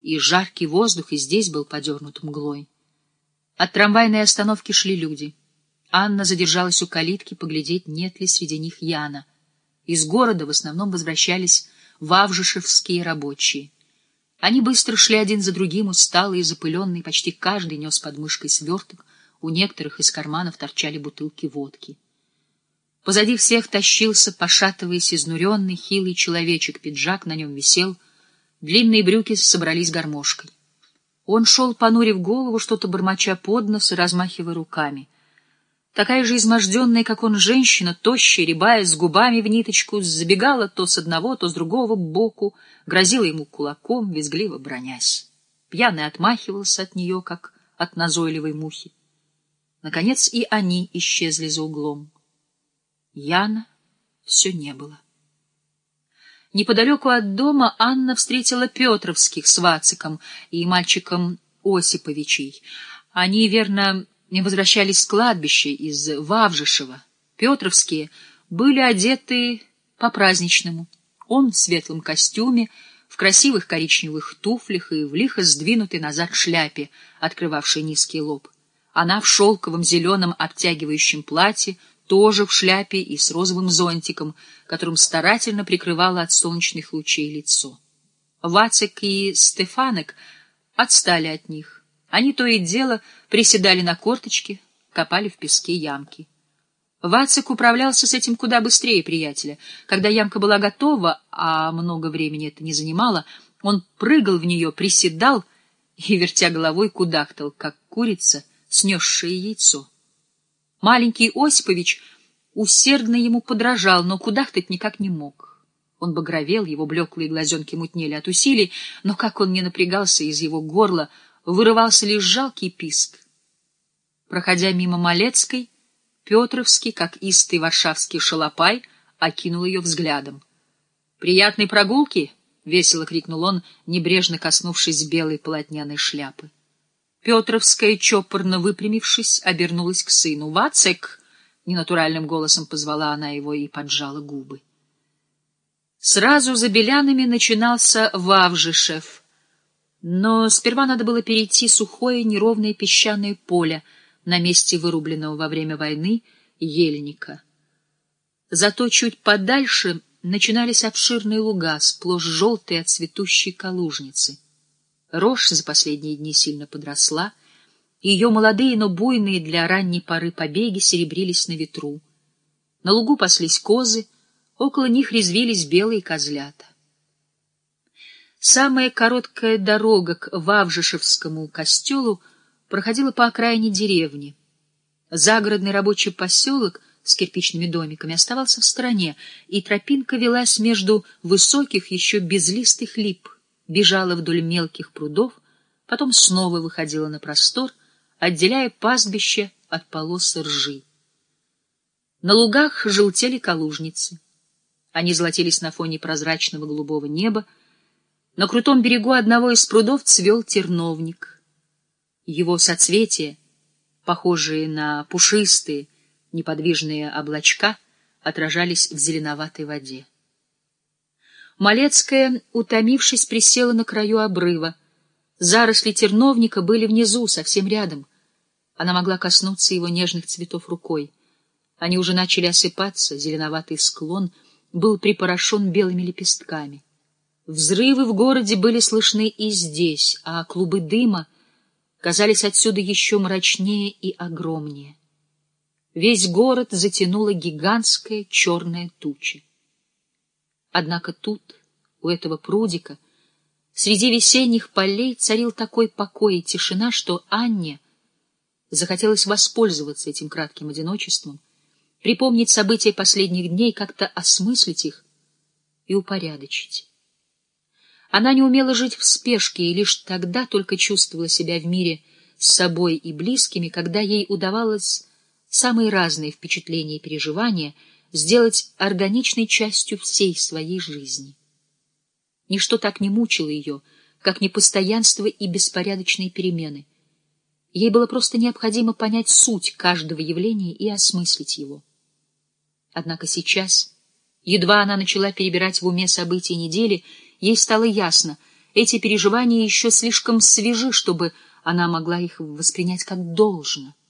и жаркий воздух и здесь был подернут мглой. От трамвайной остановки шли люди. Анна задержалась у калитки поглядеть, нет ли среди них Яна. Из города в основном возвращались вавжишевские рабочие. Они быстро шли один за другим, усталые и запыленные, почти каждый нес под мышкой сверток, у некоторых из карманов торчали бутылки водки. Позади всех тащился, пошатываясь, изнуренный, хилый человечек, пиджак на нем висел, длинные брюки собрались гармошкой. Он шел, понурив голову, что-то бормоча под нос и размахивая руками. Такая же изможденная, как он, женщина, тощая, рябая, с губами в ниточку, забегала то с одного, то с другого боку, грозила ему кулаком, визгливо бронясь. Пьяный отмахивался от нее, как от назойливой мухи. Наконец и они исчезли за углом. Яна все не было. Неподалеку от дома Анна встретила Петровских с Вациком и мальчиком Осиповичей. Они, верно, возвращались с кладбища из Вавжишева. Петровские были одеты по-праздничному. Он в светлом костюме, в красивых коричневых туфлях и в лихо сдвинутой назад шляпе, открывавшей низкий лоб. Она в шелковом зеленом обтягивающем платье, тоже в шляпе и с розовым зонтиком, которым старательно прикрывала от солнечных лучей лицо. Вацик и Стефанек отстали от них. Они то и дело приседали на корточки, копали в песке ямки. Вацик управлялся с этим куда быстрее приятеля. Когда ямка была готова, а много времени это не занимало, он прыгал в нее, приседал и, вертя головой, кудахтал, как курица, снесшая яйцо. Маленький Осипович усердно ему подражал, но кудахтать никак не мог. Он багровел, его блеклые глазенки мутнели от усилий, но как он не напрягался, из его горла вырывался лишь жалкий писк. Проходя мимо Малецкой, Петровский, как истый варшавский шалопай, окинул ее взглядом. «Приятной прогулки!» — весело крикнул он, небрежно коснувшись белой полотняной шляпы. Петровская, чопорно выпрямившись, обернулась к сыну. «Вацик!» — ненатуральным голосом позвала она его и поджала губы. Сразу за Белянами начинался Вавжишев, но сперва надо было перейти сухое неровное песчаное поле на месте вырубленного во время войны ельника. Зато чуть подальше начинались обширные луга, сплошь желтые от цветущей калужницы. Рожь за последние дни сильно подросла, и ее молодые, но буйные для ранней поры побеги серебрились на ветру. На лугу паслись козы, около них резвились белые козлята. Самая короткая дорога к Вавжишевскому костелу проходила по окраине деревни. Загородный рабочий поселок с кирпичными домиками оставался в стороне, и тропинка велась между высоких, еще безлистых лип, бежала вдоль мелких прудов, потом снова выходила на простор, отделяя пастбище от полос ржи. На лугах желтели калужницы. Они золотились на фоне прозрачного голубого неба. На крутом берегу одного из прудов цвел терновник. Его соцветия, похожие на пушистые, неподвижные облачка, отражались в зеленоватой воде. Малецкая, утомившись, присела на краю обрыва. Заросли терновника были внизу, совсем рядом. Она могла коснуться его нежных цветов рукой. Они уже начали осыпаться, зеленоватый склон был припорошен белыми лепестками. Взрывы в городе были слышны и здесь, а клубы дыма казались отсюда еще мрачнее и огромнее. Весь город затянула гигантская черная туча. Однако тут, у этого прудика, среди весенних полей царил такой покой и тишина, что Анне захотелось воспользоваться этим кратким одиночеством, припомнить события последних дней, как-то осмыслить их и упорядочить. Она не умела жить в спешке и лишь тогда только чувствовала себя в мире с собой и близкими, когда ей удавалось самые разные впечатления и переживания сделать органичной частью всей своей жизни. Ничто так не мучило ее, как непостоянство и беспорядочные перемены. Ей было просто необходимо понять суть каждого явления и осмыслить его. Однако сейчас, едва она начала перебирать в уме события недели, ей стало ясно, эти переживания еще слишком свежи, чтобы она могла их воспринять как должно.